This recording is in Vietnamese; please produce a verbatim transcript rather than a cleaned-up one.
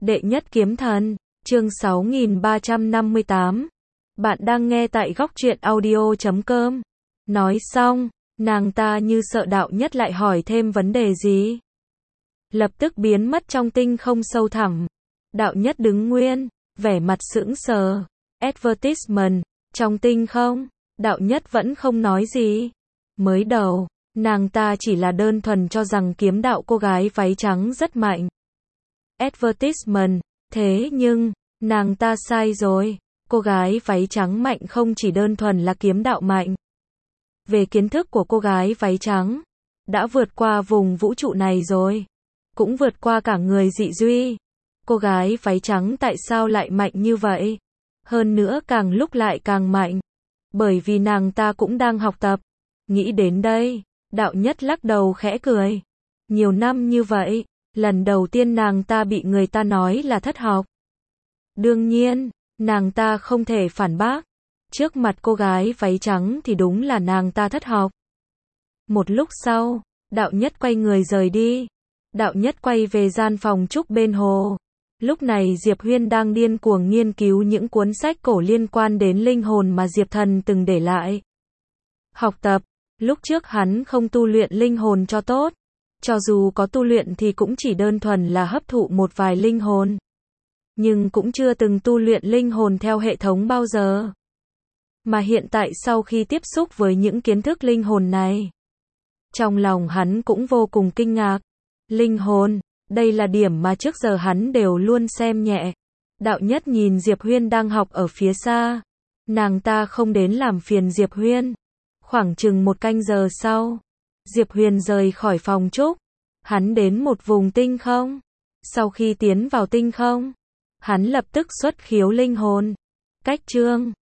Đệ nhất kiếm thần, chương sáu nghìn ba trăm năm mươi tám. Bạn đang nghe tại góc truyện audio chấm com. Nói xong, nàng ta như sợ đạo nhất lại hỏi thêm vấn đề gì. Lập tức biến mất trong tinh không sâu thẳm. Đạo nhất đứng nguyên, vẻ mặt sững sờ. Advertisement, trong tinh không, đạo nhất vẫn không nói gì. Mới đầu, nàng ta chỉ là đơn thuần cho rằng kiếm đạo cô gái váy trắng rất mạnh. Advertisement, thế nhưng, nàng ta sai rồi. Cô gái váy trắng mạnh không chỉ đơn thuần là kiếm đạo mạnh. Về kiến thức của cô gái váy trắng, đã vượt qua vùng vũ trụ này rồi. Cũng vượt qua cả người dị duy. Cô gái váy trắng tại sao lại mạnh như vậy? Hơn nữa càng lúc lại càng mạnh. Bởi vì nàng ta cũng đang học tập. Nghĩ đến đây, đạo nhất lắc đầu khẽ cười. Nhiều năm như vậy, lần đầu tiên nàng ta bị người ta nói là thất học. Đương nhiên, nàng ta không thể phản bác. Trước mặt cô gái váy trắng thì đúng là nàng ta thất học. Một lúc sau, đạo nhất quay người rời đi. Đạo nhất quay về gian phòng trúc bên hồ. Lúc này Diệp Huyên đang điên cuồng nghiên cứu những cuốn sách cổ liên quan đến linh hồn mà Diệp Thần từng để lại. Học tập, lúc trước hắn không tu luyện linh hồn cho tốt. Cho dù có tu luyện thì cũng chỉ đơn thuần là hấp thụ một vài linh hồn. Nhưng cũng chưa từng tu luyện linh hồn theo hệ thống bao giờ. Mà hiện tại sau khi tiếp xúc với những kiến thức linh hồn này, trong lòng hắn cũng vô cùng kinh ngạc. Linh hồn, đây là điểm mà trước giờ hắn đều luôn xem nhẹ. Đạo nhất nhìn Diệp Huyên đang học ở phía xa. Nàng ta không đến làm phiền Diệp Huyên. Khoảng chừng một canh giờ sau, Diệp Huyên rời khỏi phòng trúc. Hắn đến một vùng tinh không. Sau khi tiến vào tinh không, hắn lập tức xuất khiếu linh hồn. Cách chương